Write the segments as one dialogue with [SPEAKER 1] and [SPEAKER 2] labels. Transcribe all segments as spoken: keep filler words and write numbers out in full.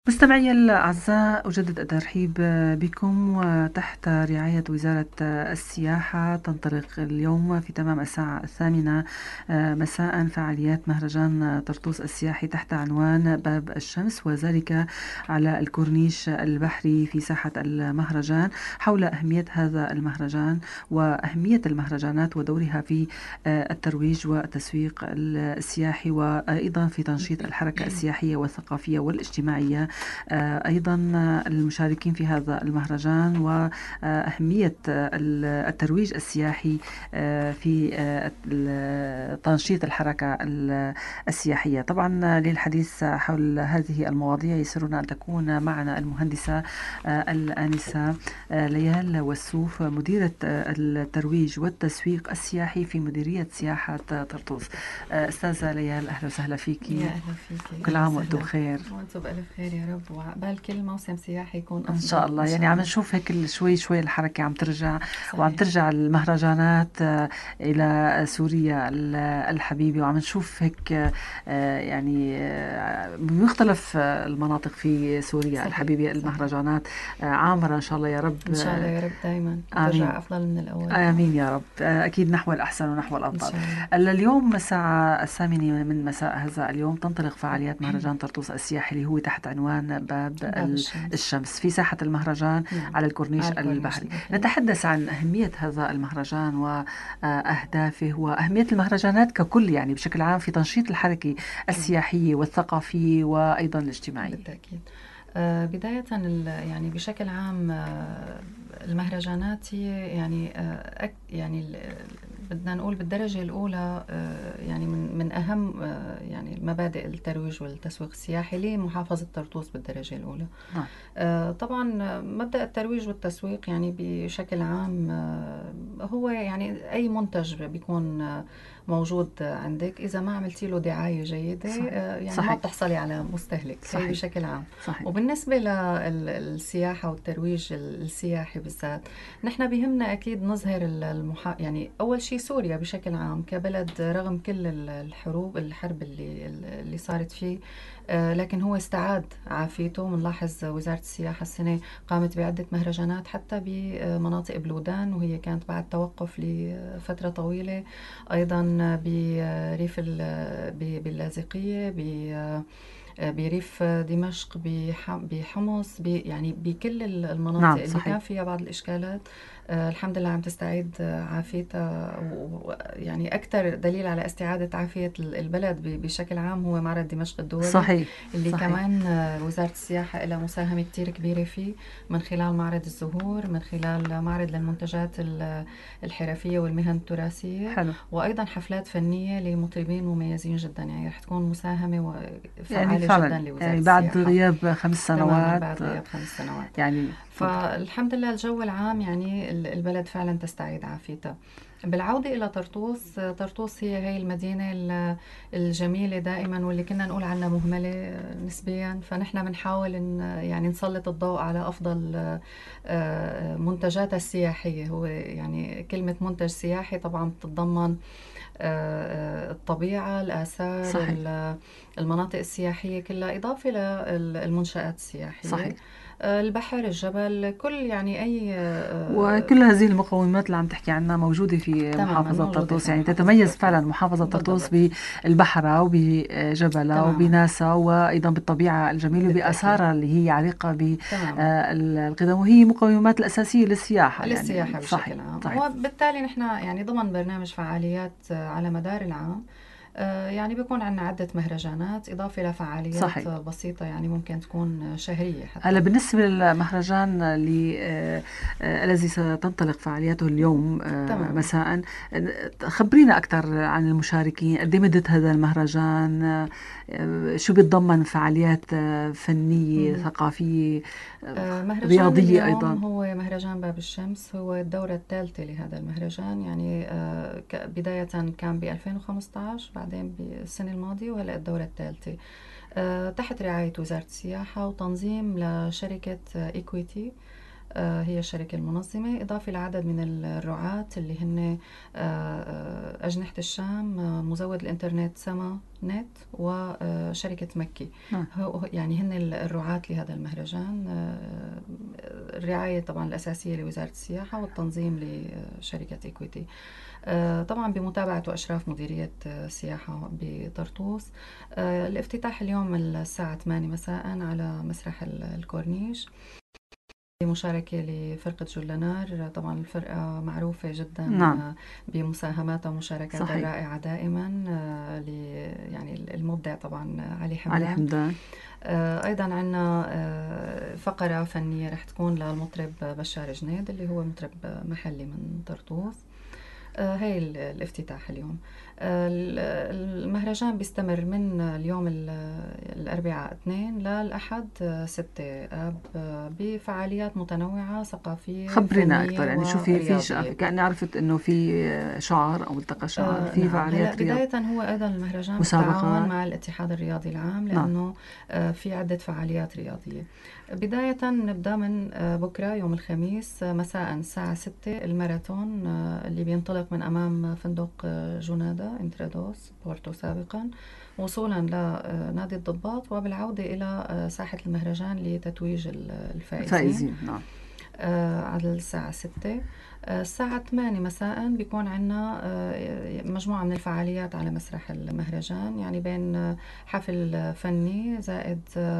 [SPEAKER 1] مستمعي الأعزاء، أجدد الترحيب بكم وتحت رعاية وزارة السياحة. تنطلق اليوم في تمام الساعة الثامنة مساء فعاليات مهرجان طرطوس السياحي تحت عنوان باب الشمس، وذلك على الكورنيش البحري في ساحة المهرجان، حول أهمية هذا المهرجان وأهمية المهرجانات ودورها في الترويج والتسويق السياحي، وأيضا في تنشيط الحركة السياحية والثقافية والاجتماعية. أيضا المشاركين في هذا المهرجان وأهمية الترويج السياحي في تنشيط الحركة السياحية. طبعا للحديث حول هذه المواضيع يسرنا أن تكون معنا المهندسة الآنسة ليال وسوف، مديرة الترويج والتسويق السياحي في مديرية سياحة طرطوس. أستاذة ليال، أهلا وسهلا فيكي.
[SPEAKER 2] يا أهلا فيكي،
[SPEAKER 1] كل عام وأنتم بخير.
[SPEAKER 2] وأنتم بألف خير يا رب، وعقبال كل موسم سياحي يكون أفضل
[SPEAKER 1] إن شاء الله. يعني عم نشوف هيك شوي شوي الحركة عم ترجع. صحيح. وعم ترجع المهرجانات إلى سوريا الحبيبة، وعم نشوف هيك يعني بمختلف المناطق في سوريا. صحيح. الحبيبة المهرجانات عامرة إن شاء الله يا رب.
[SPEAKER 2] إن شاء الله يا رب دايما ترجع أفضل من الأول.
[SPEAKER 1] آمين يا رب. أكيد نحو الأحسن ونحو الأفضل. اليوم الساعة الثامنة من مساء هذا اليوم تنطلق فعاليات مهرجان طرطوس السياحي اللي هو تحت عنوان باب, باب الشمس. الشمس في ساحة المهرجان. نعم. على الكورنيش البحري. نتحدث عن أهمية هذا المهرجان وأهدافه وأهمية المهرجانات ككل، يعني بشكل عام في تنشيط الحركة السياحية والثقافية وأيضا الاجتماعية.
[SPEAKER 2] بالتأكيد. آه بداية يعني بشكل عام آه المهرجانات هي يعني آه يعني بدنا نقول بالدرجة الأولى آه يعني من من أهم آه يعني مبادئ الترويج والتسويق السياحي لمحافظة طرطوس بالدرجة الأولى. نعم. آه طبعا مبدأ الترويج والتسويق يعني بشكل عام آه هو يعني أي منتج بيكون آه موجود عندك، إذا ما عملتي له دعاية جيدة صحيح. يعني صحيح. ما بتحصلي على مستهلك. صحيح. بشكل عام. صحيح. وبالنسبة للسياحة والترويج السياحي بالذات، نحن بيهمنا أكيد نظهر المحا... يعني أول شيء سوريا بشكل عام كبلد، رغم كل الحروب الحرب اللي اللي صارت فيه آه لكن هو استعاد عافيته. بنلاحظ وزارة السياحة السنة قامت بعدة مهرجانات حتى بمناطق بلودان، وهي كانت بعد توقف لفترة طويلة. أيضا بريف باللاذقية، بريف دمشق، بحمص، يعني بكل المناطق. نعم. اللي كان فيها بعض الإشكالات آه الحمد لله عم تستعيد عافيتها. ويعني أكثر دليل على استعادة عافية البلد بشكل عام هو معرض دمشق الدولي. صحيح. اللي صحيح. كمان وزارة السياحة لها مساهمة كتير كبيرة فيه، من خلال معرض الزهور، من خلال معرض للمنتجات الحرفية والمهن التراثية. حلو. وأيضا حفلات فنية لمطربين مميزين جدا، يعني رح تكون مساهمة وفعالة يعني جدا لوزارة يعني
[SPEAKER 1] بعد
[SPEAKER 2] السياحة.
[SPEAKER 1] غياب خمس سنوات.
[SPEAKER 2] بعد غياب خمس سنوات
[SPEAKER 1] يعني
[SPEAKER 2] فالحمد لله الجو العام يعني البلد فعلا تستعيد عافيتها. بالعودة إلى طرطوس، طرطوس هي هي المدينة الجميلة دائما واللي كنا نقول عنها مهملة نسبيا، فنحن بنحاول إن يعني نسلط الضوء على أفضل منتجاتها السياحية. هو يعني كلمة منتج سياحي طبعا بتتضمن الطبيعة، الآثار، صحيح. المناطق السياحية كلها، إضافة للمنشآت السياحية. صحيح. البحر، الجبل، كل يعني أي
[SPEAKER 1] وكل هذه المقومات اللي عم تحكي عنها موجودة في محافظة طرطوس. يعني تتميز فعلا محافظة طرطوس بالبحرة وبجبلها وبناسها وأيضا بالطبيعة الجميلة وبآثارها اللي هي عريقة بالقدم، وهي مقومات الأساسية للسياحة
[SPEAKER 2] للسياحة
[SPEAKER 1] يعني.
[SPEAKER 2] بشكل صحيح. عام. صحيح. وبالتالي نحن يعني ضمن برنامج فعاليات على مدار العام يعني بيكون عندنا عدة مهرجانات إضافة لفعاليات صحيح. بسيطة يعني ممكن تكون شهرية حتى.
[SPEAKER 1] هلا بالنسبة للمهرجان اللي آه آه الذي ستنطلق فعالياته اليوم آه مساء، خبرينا أكثر عن المشاركين. قد ايه مدة هذا المهرجان؟ آه شو بيتضمن فعاليات آه فنية، مم. ثقافية،
[SPEAKER 2] آه
[SPEAKER 1] رياضية أيضا؟
[SPEAKER 2] هو مهرجان باب الشمس، هو الدورة الثالثة لهذا المهرجان. يعني آه بداية كان ب ألفين وخمسة عشر، بعدين بالسنة الماضية، وهلأ الدورة الثالثة أه تحت رعاية وزارة السياحة وتنظيم لشركة إيكويتي. هي الشركة المنظمة، إضافة لعدد من الرعاة اللي هن أجنحة الشام، مزود الإنترنت سما نت، وشركة مكي.
[SPEAKER 1] نعم.
[SPEAKER 2] يعني هن الرعاة لهذا المهرجان. الرعاية طبعا الأساسية لوزارة السياحة، والتنظيم لشركة إيكويتي، طبعا بمتابعة وإشراف مديرية السياحة بطرطوس. الافتتاح اليوم الساعة ثمانية مساء على مسرح الكورنيش، بمشاركة لفرقة جولنار. طبعا الفرقة معروفة جدا
[SPEAKER 1] نعم.
[SPEAKER 2] بمساهماتها ومشاركاتها الرائعة دائما. يعني المبدع طبعا علي حمدان.
[SPEAKER 1] علي حمدان.
[SPEAKER 2] أيضا عندنا فقرة فنية رح تكون للمطرب بشار جنيد اللي هو مطرب محلي من طرطوس. هاي الافتتاح اليوم. المهرجان بيستمر من اليوم الأربعاء اثنين للأحد ستة آب بفعاليات متنوعة ثقافية.
[SPEAKER 1] خبرينا أكثر، يعني شو في في كأني عرفت إنه في شعر أو ملتقى شعر، في
[SPEAKER 2] نعم.
[SPEAKER 1] فعاليات
[SPEAKER 2] رياض. بداية هو أيضا المهرجان بالتعاون مع الاتحاد الرياضي العام، لأنه نعم. في عدة فعاليات رياضية. بداية نبدأ من بكرة يوم الخميس مساء الساعة ستة الماراثون اللي بينطلق من أمام فندق جونادا انترادوس بورتو سابقا، وصولا لنادي الضباط، وبالعودة إلى ساحة المهرجان لتتويج الفائزين.
[SPEAKER 1] الفائزين نعم.
[SPEAKER 2] على الساعة ستة. الساعة ثمانية مساء بيكون عنا مجموعة من الفعاليات على مسرح المهرجان، يعني بين حفل فني زائد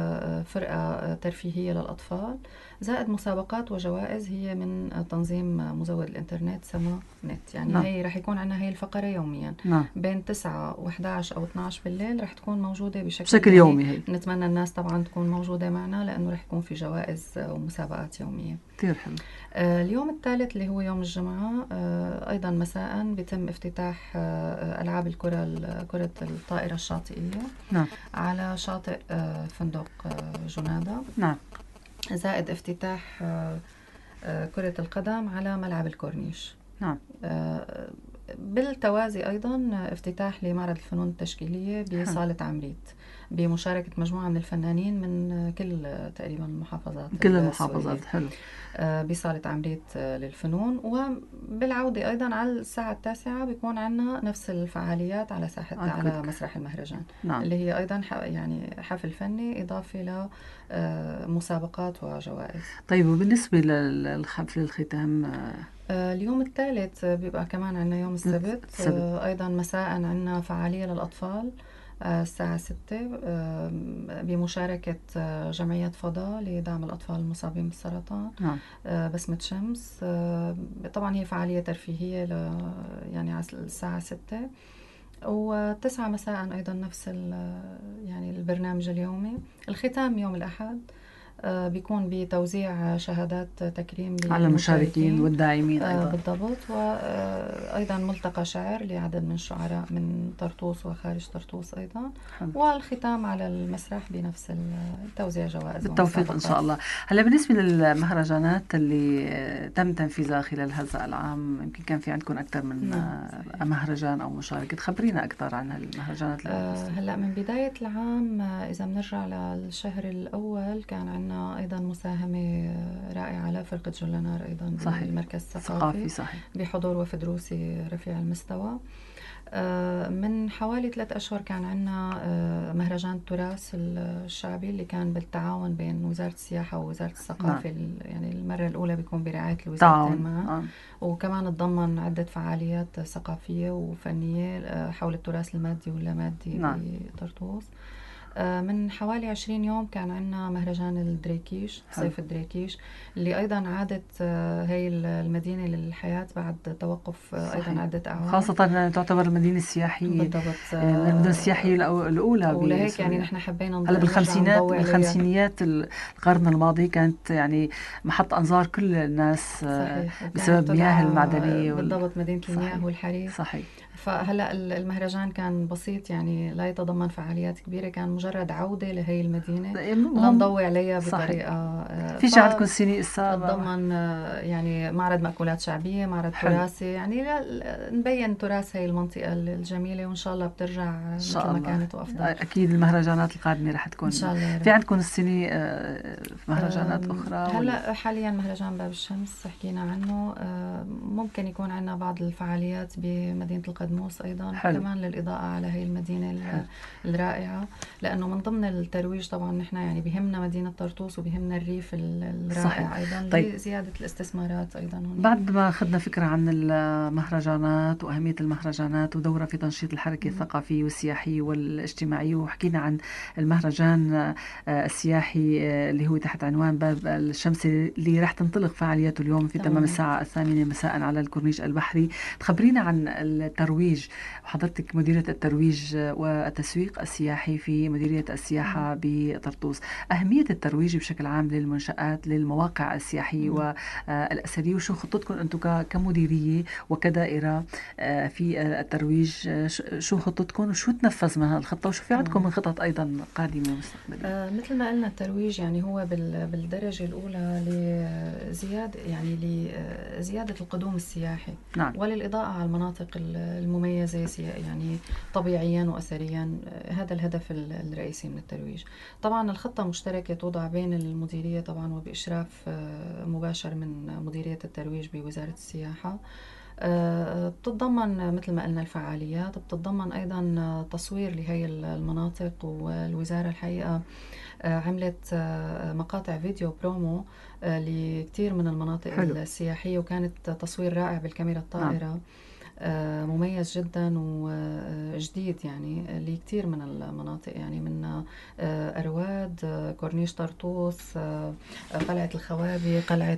[SPEAKER 2] فرقة ترفيهية للأطفال زائد مسابقات وجوائز هي من تنظيم مزود الإنترنت سما نت. يعني نعم. هي رح يكون عنا هي الفقرة يوميا نعم. بين تسعة وإحدى عشر أو اثني عشر بالليل رح تكون موجودة بشكل,
[SPEAKER 1] بشكل يومي. هي
[SPEAKER 2] نتمنى الناس طبعا تكون موجودة معنا، لأنه رح يكون في جوائز ومسابقات يومية.
[SPEAKER 1] كثير حلو.
[SPEAKER 2] آه اليوم الثالث اللي هو يوم الجمعة آه أيضا مساء بيتم افتتاح آه ألعاب الكرة كرة الطائرة الشاطئية
[SPEAKER 1] نعم.
[SPEAKER 2] على شاطئ آه فندق آه جونادا
[SPEAKER 1] نعم.
[SPEAKER 2] زائد افتتاح آه آه كرة القدم على ملعب الكورنيش.
[SPEAKER 1] نعم.
[SPEAKER 2] آه بالتوازي أيضا افتتاح لمعرض الفنون التشكيلية بصالة عمريت بمشاركة مجموعة من الفنانين من كل تقريبا المحافظات
[SPEAKER 1] كل المحافظات. حلو.
[SPEAKER 2] بصالة عمريت للفنون. وبالعودة أيضا على الساعة التاسعة بيكون عنا نفس الفعاليات على ساحة على, على مسرح المهرجان
[SPEAKER 1] نعم.
[SPEAKER 2] اللي هي أيضا يعني حفل فني إضافة لمسابقات وجوائز.
[SPEAKER 1] طيب وبالنسبة للحفل الختام
[SPEAKER 2] اليوم الثالث بيبقى كمان عنا يوم السبت, السبت. أيضا مساء عنا فعالية للأطفال الساعة ستة بمشاركة جمعية فضاء لدعم الأطفال المصابين بالسرطان.
[SPEAKER 1] نعم.
[SPEAKER 2] بسمة شمس. طبعا هي فعالية ترفيهية يعني على الساعة ستة. وتسعة مساء أيضا نفس يعني البرنامج اليومي. الختام يوم الأحد بيكون بتوزيع شهادات تكريم
[SPEAKER 1] على المشاركين والداعمين أيضا.
[SPEAKER 2] بالضبط. وأيضا ملتقى شعر لعدد من الشعراء من طرطوس وخارج طرطوس أيضا. حمد. والختام على المسرح بنفس توزيع جوائز.
[SPEAKER 1] بالتوفيق إن شاء الله. هلا بالنسبة للمهرجانات اللي تم تنفيذها خلال هذا العام، يمكن كان في عندكم أكثر من نعم. مهرجان أو مشاركة، خبرينا أكثر عن هالمهرجانات.
[SPEAKER 2] أه هلا من بداية العام إذا بنرجع للشهر الأول كان عندنا أيضا مساهمة رائعة لفرقة جولنار أيضا بالمركز الثقافي
[SPEAKER 1] صحيح.
[SPEAKER 2] بحضور وفد روسي رفيع المستوى. من حوالي ثلاث أشهر كان عندنا مهرجان التراث الشعبي اللي كان بالتعاون بين وزارة السياحة ووزارة الثقافة. نعم. يعني المرة الأولى بيكون برعاية الوزارتين معا. آه. وكمان تضمن عدة فعاليات ثقافية وفنية حول التراث المادي واللامادي. نعم. بطرطوس. من حوالي عشرين يوم كان عندنا مهرجان الدريكيش صيف الدريكيش اللي أيضا عادت هاي المدينة للحياة بعد توقف صحيح. أيضا عدة أعوام،
[SPEAKER 1] خاصة أنها تعتبر المدينة السياحية بالضبط المدن السياحية الأولى.
[SPEAKER 2] ولهيك يعني نحن حبينا
[SPEAKER 1] هلا بالخمسينات بالخمسينيات القرن الماضي كانت يعني محط أنظار كل الناس صحيح. بسبب المياه المعدنية
[SPEAKER 2] بالضبط وال... مدينة المياه والحريق.
[SPEAKER 1] صحيح.
[SPEAKER 2] فهلا المهرجان كان بسيط يعني لا يتضمن فعاليات كبيرة، كان مجرد عودة لهي المدينة لا نضوي عليها بطريقة
[SPEAKER 1] في شي عندكم السنة السابقة؟
[SPEAKER 2] تضمن يعني معرض مأكولات شعبية، معرض
[SPEAKER 1] حلو.
[SPEAKER 2] تراثي، يعني نبين تراث هاي المنطقة الجميلة، وإن شاء الله بترجع مثل ما كانت وأفضل.
[SPEAKER 1] أكيد المهرجانات القادمة رح تكون
[SPEAKER 2] إن شاء الله.
[SPEAKER 1] في عندكم السنة مهرجانات أخرى؟
[SPEAKER 2] هلا حاليا مهرجان باب الشمس حكينا عنه، ممكن يكون عندنا بعض الفعاليات بمدينة القدموس أيضا. حلو. كمان للإضاءة على هاي المدينة حلو. الرائعة، لأنه من ضمن الترويج طبعا نحن يعني بهمنا مدينة طرطوس وبهمنا الريف الرائع. صحيح. أيضا طيب. لزيادة الاستثمارات أيضا هنا.
[SPEAKER 1] بعد ما أخذنا فكرة عن المهرجانات وأهمية المهرجانات ودورها في تنشيط الحركة م. الثقافية والسياحية والاجتماعية، وحكينا عن المهرجان السياحي اللي هو تحت عنوان باب الشمس اللي رح تنطلق فعالياته اليوم في تمام الساعة الثامنة مساء على الكورنيش البحري. تخبرينا عن الترويج، وحضرتك مديرة الترويج والتسويق السياحي في مديرية السياحة بطرطوس، أهمية الترويج بشكل عام للمنشآت للمواقع السياحية والأثرية، وشو خطتكم أنتم كمديرية وكدائرة في الترويج؟ شو خطتكم وشو تنفذ من هالخطة وشو في عندكم من خطط أيضا قادمة مستقبلية؟
[SPEAKER 2] آه مثل ما قلنا الترويج يعني هو بالدرجة الأولى لزيادة يعني لزيادة القدوم السياحي. نعم. وللإضاءة على المناطق المميزة يعني طبيعيا وأثريا، هذا الهدف الرئيسي من الترويج. طبعا الخطة مشتركة توضع بين المديرية طبعا وبإشراف مباشر من مديرية الترويج بوزارة السياحة. بتتضمن مثل ما قلنا الفعاليات، بتتضمن أيضا تصوير لهي المناطق، والوزارة الحقيقة عملت مقاطع فيديو برومو لكثير من المناطق حلو. السياحية، وكانت تصوير رائع بالكاميرا الطائرة. نعم. مميز جدا وجديد يعني لكثير من المناطق، يعني من أرواد، كورنيش طرطوس، قلعة الخوابي، قلعة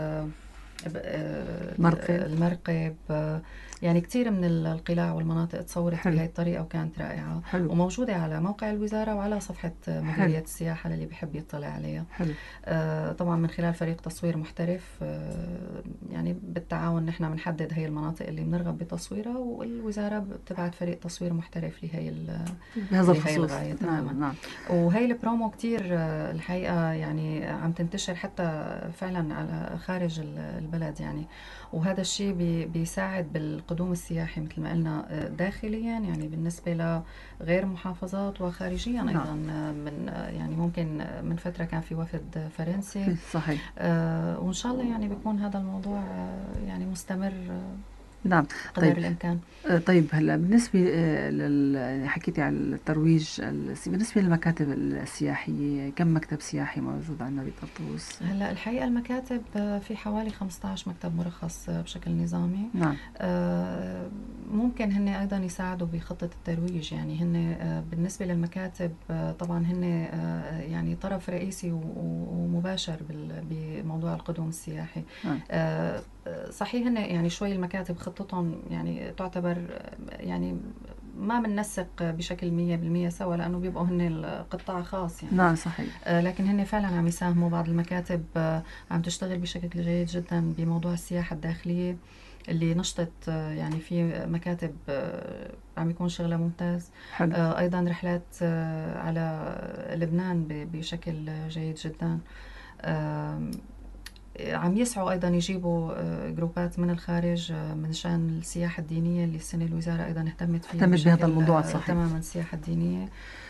[SPEAKER 1] مرقب.
[SPEAKER 2] المرقب، يعني كثير من القلاع والمناطق تصورت بهي الطريقة وكانت رائعة. حلو. وموجودة على موقع الوزارة وعلى صفحة مديرية السياحة للي بيحب يطلع عليها. حلو. آه طبعا من خلال فريق تصوير محترف، آه يعني بالتعاون نحن بنحدد هي المناطق اللي بنرغب بتصويرها، والوزارة بتبعت فريق تصوير محترف لهي
[SPEAKER 1] بهذا الخصوص.
[SPEAKER 2] الغاية. تماما. نعم. وهي البرومو كتير الحقيقة يعني عم تنتشر حتى فعلا على خارج البلد يعني، وهذا الشيء بي بيساعد بالقدوم السياحي مثل ما قلنا داخليا يعني بالنسبة لغير محافظات، وخارجيا أيضا من يعني ممكن من فترة كان في وفد فرنسي.
[SPEAKER 1] صحيح.
[SPEAKER 2] آه وإن شاء الله يعني بيكون هذا الموضوع آه يعني مستمر.
[SPEAKER 1] نعم.
[SPEAKER 2] قدر طيب. الإمكان.
[SPEAKER 1] طيب هلا بالنسبة لل حكيتي على الترويج، بالنسبة للمكاتب السياحية كم مكتب سياحي موجود عندنا بطرطوس؟
[SPEAKER 2] هلا الحقيقة المكاتب في حوالي خمسة عشر مكتب مرخص بشكل نظامي.
[SPEAKER 1] نعم.
[SPEAKER 2] ممكن هن أيضا يساعدوا بخطة الترويج، يعني هن بالنسبة للمكاتب طبعا هن يعني طرف رئيسي ومباشر بموضوع القدوم السياحي. نعم. صحيح هن يعني شوي المكاتب خطتهم يعني تعتبر يعني ما بننسق بشكل مية بالمية سوا، لأنه بيبقوا هن القطاع خاص يعني.
[SPEAKER 1] نعم صحيح.
[SPEAKER 2] آه لكن هن فعلا عم يساهموا. بعض المكاتب آه عم تشتغل بشكل جيد جدا بموضوع السياحة الداخلية اللي نشطت، آه يعني في مكاتب آه عم يكون شغلها ممتاز. حلو. آه أيضا رحلات آه على لبنان بشكل جيد جدا. آه عم يسعوا أيضا يجيبوا جروبات من الخارج من شان السياحة الدينية اللي السنة الوزارة أيضا اهتمت فيها
[SPEAKER 1] اهتمت بهذا الموضوع. صحيح.
[SPEAKER 2] تماما السياحة الدينية.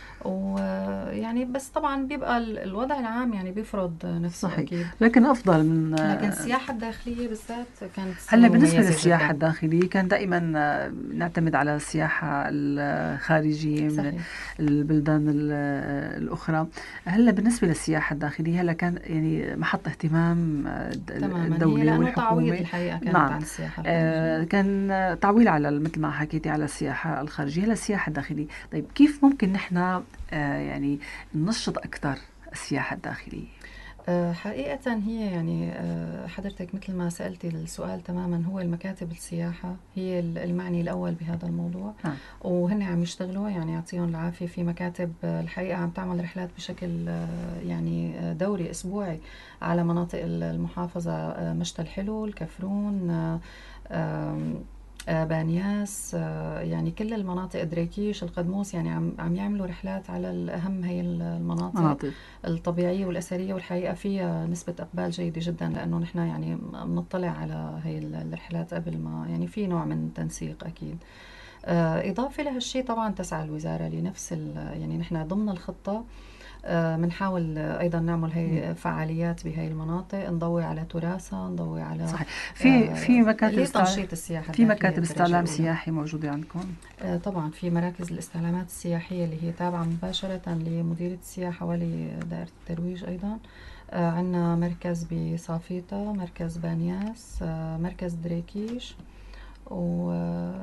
[SPEAKER 2] ويعني بس طبعا بيبقى الوضع العام يعني بيفرض نفسه. صحيح. أكيد.
[SPEAKER 1] لكن أفضل من
[SPEAKER 2] لكن السياحة الداخلية بالذات كانت
[SPEAKER 1] هلا بالنسبة للسياحة جداً. الداخلية كان دائما نعتمد على السياحة الخارجية. صحيح. من البلدان الأخرى. هلا بالنسبة للسياحة الداخلية هلا كان يعني محط اهتمام الدولة والحكومة.
[SPEAKER 2] تعويض الحقيقة كانت. نعم. عن السياحة
[SPEAKER 1] الخارجية. كان تعويل على مثل ما حكيتي على السياحة الخارجية. هلا السياحة الداخلية، طيب كيف ممكن نحن يعني ننشط أكثر السياحة الداخلية؟
[SPEAKER 2] حقيقة هي يعني حضرتك مثل ما سألتي السؤال تماما، هو المكاتب السياحة هي المعني الأول بهذا الموضوع. ها. وهن عم يشتغلوا يعني يعطيهم العافية. في مكاتب الحقيقة عم تعمل رحلات بشكل يعني دوري أسبوعي على مناطق المحافظة، مشتى الحلو، الكفرون، آه، بانياس، آه، يعني كل المناطق، دريكيش، القدموس، يعني عم عم يعملوا رحلات على الأهم هي المناطق
[SPEAKER 1] مناطق.
[SPEAKER 2] الطبيعية والأثرية، والحقيقة فيها نسبة إقبال جيدة جدا، لأنه نحن يعني بنطلع على هي الرحلات قبل ما، يعني في نوع من التنسيق أكيد. آه، إضافة لهالشي طبعا تسعى الوزارة لنفس يعني نحن ضمن الخطة بنحاول أيضا نعمل هي فعاليات بهاي المناطق، نضوي على تراثها، نضوي على
[SPEAKER 1] صحيح. في في مكاتب استعلام،
[SPEAKER 2] لتنشيط السياحة
[SPEAKER 1] في
[SPEAKER 2] الداخلية
[SPEAKER 1] مكاتب
[SPEAKER 2] بالدرجة
[SPEAKER 1] استعلام
[SPEAKER 2] الأولى.
[SPEAKER 1] سياحي موجودة عندكم؟
[SPEAKER 2] آه، طبعا في مراكز الاستعلامات السياحية اللي هي تابعة مباشرة لمديرية السياحة ولدائرة الترويج أيضا. آه، عنا مركز بصافيطة، مركز بانياس، آه، مركز دريكيش، و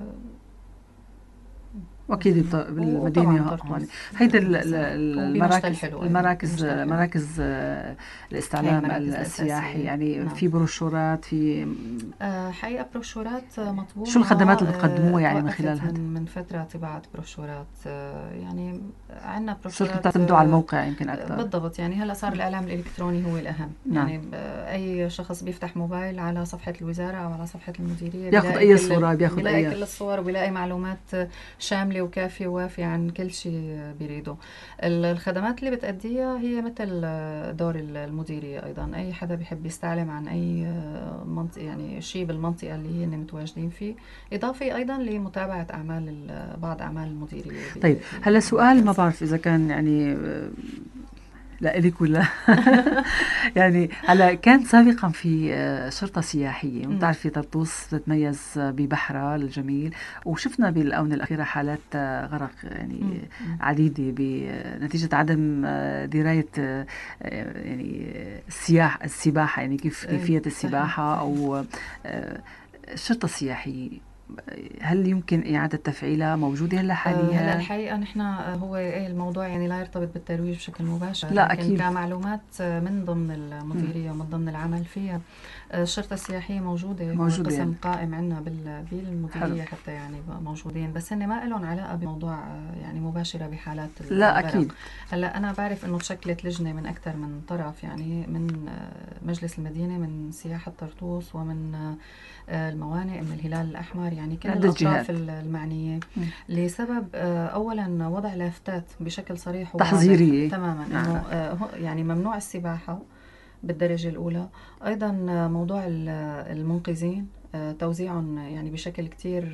[SPEAKER 1] واكيد
[SPEAKER 2] وطبعا
[SPEAKER 1] بالمدينه عمان.
[SPEAKER 2] طرطوس
[SPEAKER 1] هيدي
[SPEAKER 2] وبمشتى
[SPEAKER 1] المراكز
[SPEAKER 2] الحلو أيضا.
[SPEAKER 1] المراكز
[SPEAKER 2] بمشتى الحلو
[SPEAKER 1] مراكز
[SPEAKER 2] هاي
[SPEAKER 1] الاستعلام
[SPEAKER 2] المراكز
[SPEAKER 1] السياحي،
[SPEAKER 2] الأساسية.
[SPEAKER 1] يعني
[SPEAKER 2] نعم.
[SPEAKER 1] في بروشورات، في
[SPEAKER 2] آه، حقيقة بروشورات مطبوعة.
[SPEAKER 1] شو الخدمات اللي
[SPEAKER 2] آه،
[SPEAKER 1] بتقدموها يعني من
[SPEAKER 2] توقفت
[SPEAKER 1] خلال هذا؟
[SPEAKER 2] من من فترة طباعة بروشورات. آه، يعني عندنا
[SPEAKER 1] صرتوا
[SPEAKER 2] بروشورات
[SPEAKER 1] تعتمدوا على الموقع يمكن
[SPEAKER 2] آه،
[SPEAKER 1] اكثر.
[SPEAKER 2] بالضبط. يعني هلا صار الإعلام الإلكتروني هو الأهم.
[SPEAKER 1] نعم.
[SPEAKER 2] يعني أي شخص بيفتح موبايل على صفحة الوزارة أو على صفحة المديرية
[SPEAKER 1] بياخذ
[SPEAKER 2] بيلاقي
[SPEAKER 1] اي
[SPEAKER 2] كل
[SPEAKER 1] صورة، بياخذ
[SPEAKER 2] بيلاقي
[SPEAKER 1] اي
[SPEAKER 2] كل الصور، وبيلاقي معلومات شاملة وكافية ووافية عن كل شيء بيريده. الخدمات اللي بتأديها هي مثل دور المديرية أيضا. أي حدا بيحب يستعلم عن أي منطقة، يعني شيء بالمنطقة اللي هي متواجدين فيه، إضافة أيضا لمتابعة أعمال بعض أعمال المديرية.
[SPEAKER 1] طيب هلا سؤال ما بعرف إذا كان يعني لا إلك ولا يعني هلا كان سابقا في شرطة سياحية، وبتعرفي طرطوس تتميز ببحرها الجميل، وشفنا بالآونة الأخيرة حالات غرق يعني عديدة بنتيجة عدم دراية يعني السياح السباحة، يعني كيف كيفية السباحة أو الشرطة السياحية. هل يمكن إعادة تفعيلها؟ موجودة هلا حاليا؟
[SPEAKER 2] هلا الحقيقة نحن هو إيه الموضوع يعني لا يرتبط بالترويج بشكل مباشر،
[SPEAKER 1] لا
[SPEAKER 2] لكن
[SPEAKER 1] أكيد.
[SPEAKER 2] كمعلومات من ضمن المديرية ومن ضمن العمل فيها، الشرطة السياحية موجودة،
[SPEAKER 1] موجودة
[SPEAKER 2] هو قسم
[SPEAKER 1] يعني.
[SPEAKER 2] قائم عندنا بالمديرية حتى يعني موجودين، بس هن ما لهم علاقة بموضوع يعني مباشرة بحالات
[SPEAKER 1] لا
[SPEAKER 2] الغرق.
[SPEAKER 1] أكيد.
[SPEAKER 2] هلا أنا بعرف إنه تشكلت لجنة من أكثر من طرف، يعني من مجلس المدينة، من سياحة طرطوس، ومن الموانئ، من الهلال الأحمر، يعني كل الأطراف المعنية، م. لسبب أولا وضع لافتات بشكل صريح وواضح
[SPEAKER 1] تحذيرية
[SPEAKER 2] تماما إنه يعني ممنوع السباحة بالدرجة الأولى. أيضا موضوع المنقذين توزيعهم يعني بشكل كتير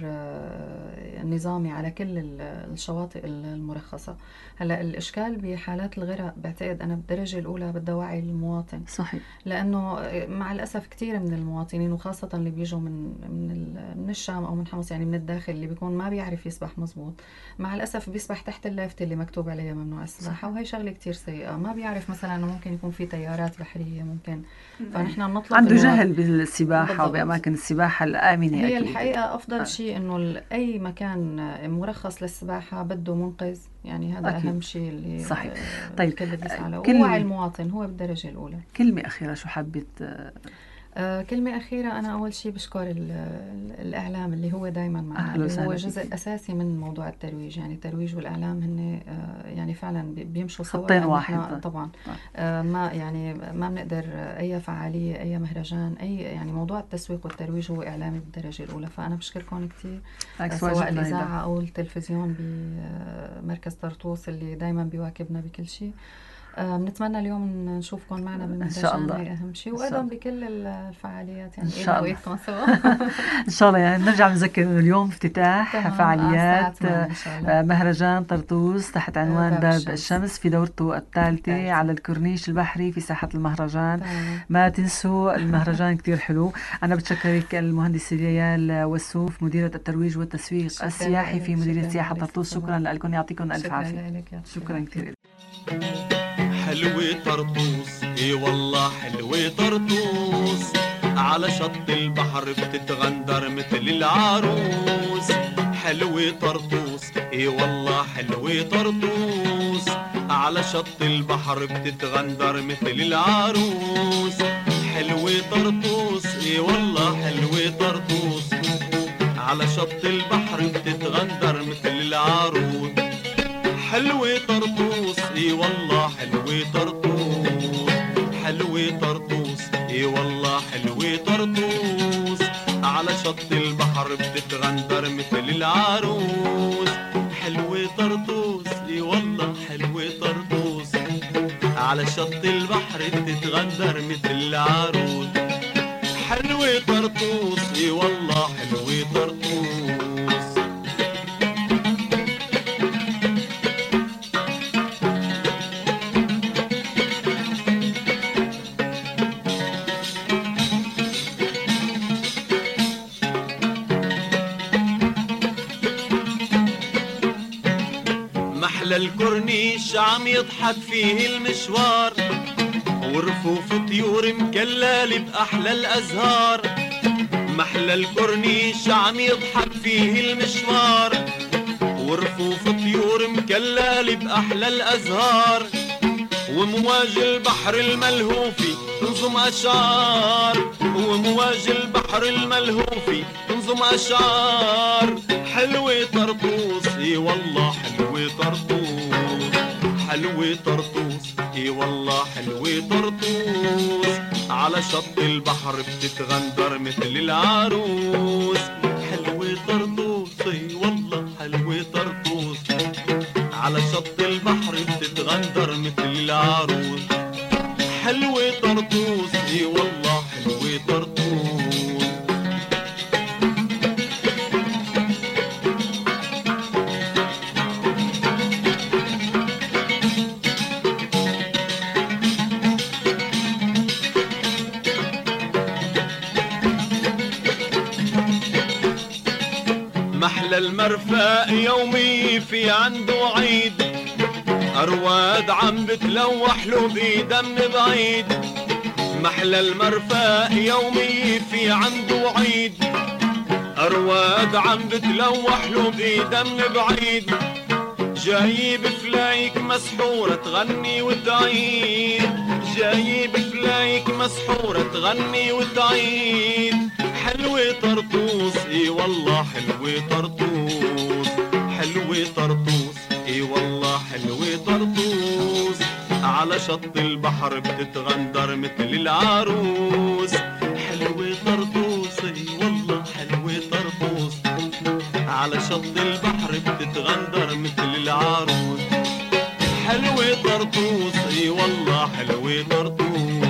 [SPEAKER 2] نظامي على كل الشواطئ المرخصة. هلا الإشكال بحالات الغرق بعتقد أنا بالدرجة الأولى بدها وعي المواطن.
[SPEAKER 1] صحيح.
[SPEAKER 2] لأنه مع الأسف كتير من المواطنين، وخاصة اللي بيجوا من من من الشام أو من حمص، يعني من الداخل، اللي بيكون ما بيعرف يسبح مزبوط، مع الأسف بيسبح تحت اللافتة اللي مكتوب عليها ممنوع السباحة، وهي شغلة كتير سيئة. ما بيعرف مثلا إنه ممكن يكون في تيارات بحرية ممكن، فنحن بنطلب
[SPEAKER 1] عنده جهل بالسباحة
[SPEAKER 2] بالضبط.
[SPEAKER 1] وبأماكن السباحة الآمنة.
[SPEAKER 2] هي
[SPEAKER 1] أكيد.
[SPEAKER 2] الحقيقة أفضل آه. شيء إنه أي مكان مرخص للسباحة بده منقذ، يعني هذا أكيد. أهم شيء اللي
[SPEAKER 1] صحيح. طيب
[SPEAKER 2] الكل بيسعى له،
[SPEAKER 1] كل...
[SPEAKER 2] ووعي المواطن هو بالدرجة الأولى.
[SPEAKER 1] كلمة أخيرة شو حبيت؟
[SPEAKER 2] آه كلمة أخيرة، أنا أول شيء بشكر الإعلام اللي هو دايما معنا، اللي هو جزء فيك. أساسي من موضوع الترويج. يعني الترويج والإعلام هن آه يعني فعلا بيمشوا سوا،
[SPEAKER 1] خطين واحد
[SPEAKER 2] طبعا. آه ما يعني ما بنقدر أي فعالية، أي مهرجان، أي يعني موضوع التسويق والترويج هو إعلامي بالدرجة الأولى. فأنا بشكركم كتير، آه سواء الإذاعة أو التلفزيون بمركز طرطوس اللي دايما بيواكبنا بكل شيء. بنتمنى اليوم نشوفكم معنا بالمهرجان،
[SPEAKER 1] إن شاء الله.
[SPEAKER 2] هي أهم شيء، وأيضا بكل الفعاليات يعني
[SPEAKER 1] إن شاء الله
[SPEAKER 2] سوا.
[SPEAKER 1] إن شاء الله. يعني نرجع نذكر إنه اليوم افتتاح فعاليات مهرجان طرطوس تحت عنوان باب, باب الشمس. الشمس في دورته الثالثة على الكورنيش البحري في ساحة المهرجان. تمام. ما تنسوا المهرجان كتير حلو. أنا بتشكرك المهندسة ليال وسوف، مديرة الترويج والتسويق السياحي في مديرية سياحة طرطوس. شكرا لكم، يعطيكم ألف عافية. شكرا كثير.
[SPEAKER 3] حلوة طرطوس، اي والله حلوة طرطوس، على شط البحر بتتغندر مثل العروس. حلوة طرطوس، اي والله حلوة طرطوس، على شط البحر بتتغندر مثل العروس. حلوة طرطوس، اي والله حلوة طرطوس، على شط البحر بتتغندر مثل العروس. حلوة طرطوس، اي والله حلوة طرطوس، حلوة طرطوس، اي والله حلوة طرطوس، على شط شط البحر بتتغندر مثل العروس. حلوة طرطوس اي والله حلوة طرطوس، على شط البحر بتتغندر مثل العروس. حلوة طرطوس اي والله حلوة طرطوس. محلى الكورنيش عم يضحك فيه المشوار، ورفوف طيور مكللة بأحلى الأزهار. محلى الكورنيش عم يضحك فيه المشوار، ورفوف طيور مكللة بأحلى الأزهار. ومواج البحر الملهوفي تنظم أشعار، ومواج البحر الملهوفي تنظم أشعار. حلوة طرطوس اي والله حلوة طرطوس، حلوة طرطوس اي والله حلوة طرطوس، على شط البحر بتتغندر مثل العروس. حلوة طرطوس اي والله حلوة طرطوس، على شط البحر بتتغندر مثل العروس. حلوة طرطوس اي والله حلوة طرطوس. محلى المرفأ يومي في عنده عيد، أرواد عم بتلوح له بإيدها من بعيد. محلى المرفأ يومي في عنده عيد، أرواد عم بتلوح له بإيدها من بعيد. جايب فلايك مسحورة تغني وتعيد، جايب فلايك مسحورة تغني وتعيد. حلوة طرطوس اي والله حلوة طرطوس، حلوة طرطوس اي والله حلوة طرطوس، على شط البحر بتتغندر مثل العروس. حلوة طرطوس اي والله حلوة طرطوس، على شط البحر بتتغندر مثل العروس. حلوة طرطوس اي والله حلوة طرطوس.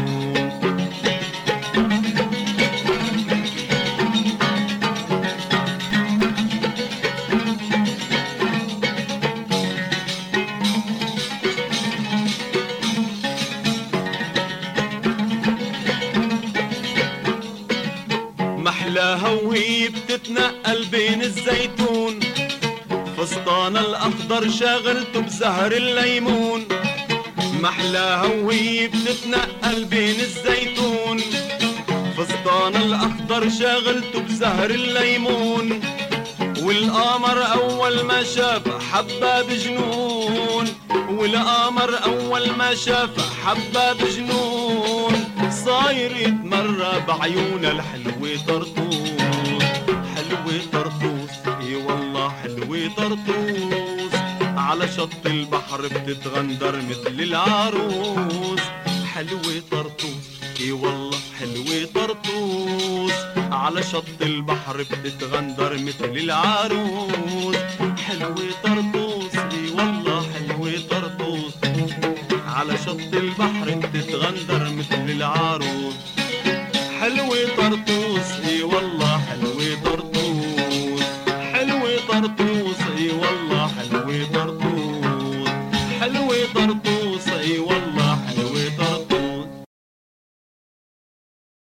[SPEAKER 3] محلاها وهي بتتنقل بين الزيتون، فستان الأخضر شاغلته بزهر الليمون. محلاها وهي بتتنقل بين الزيتون، فستان الأخضر شاغلته بزهر الليمون. والقمر أول ما شاف حبها بجنون، والقمر أول ما شاف حبها بجنون. صاير يتمرى بعيونها الحلوة طرطوس، حلوة طرطوس اي والله حلوة طرطوس، على شط البحر بتتغندر مثل العروس. حلوة طرطوس اي والله حلوة طرطوس، على شط البحر بتتغندر مثل العروس. حلوة طرطوس اي والله حلوة طرطوس، على شط البحر بتتغندر مثل العروس. حلوة طرطوس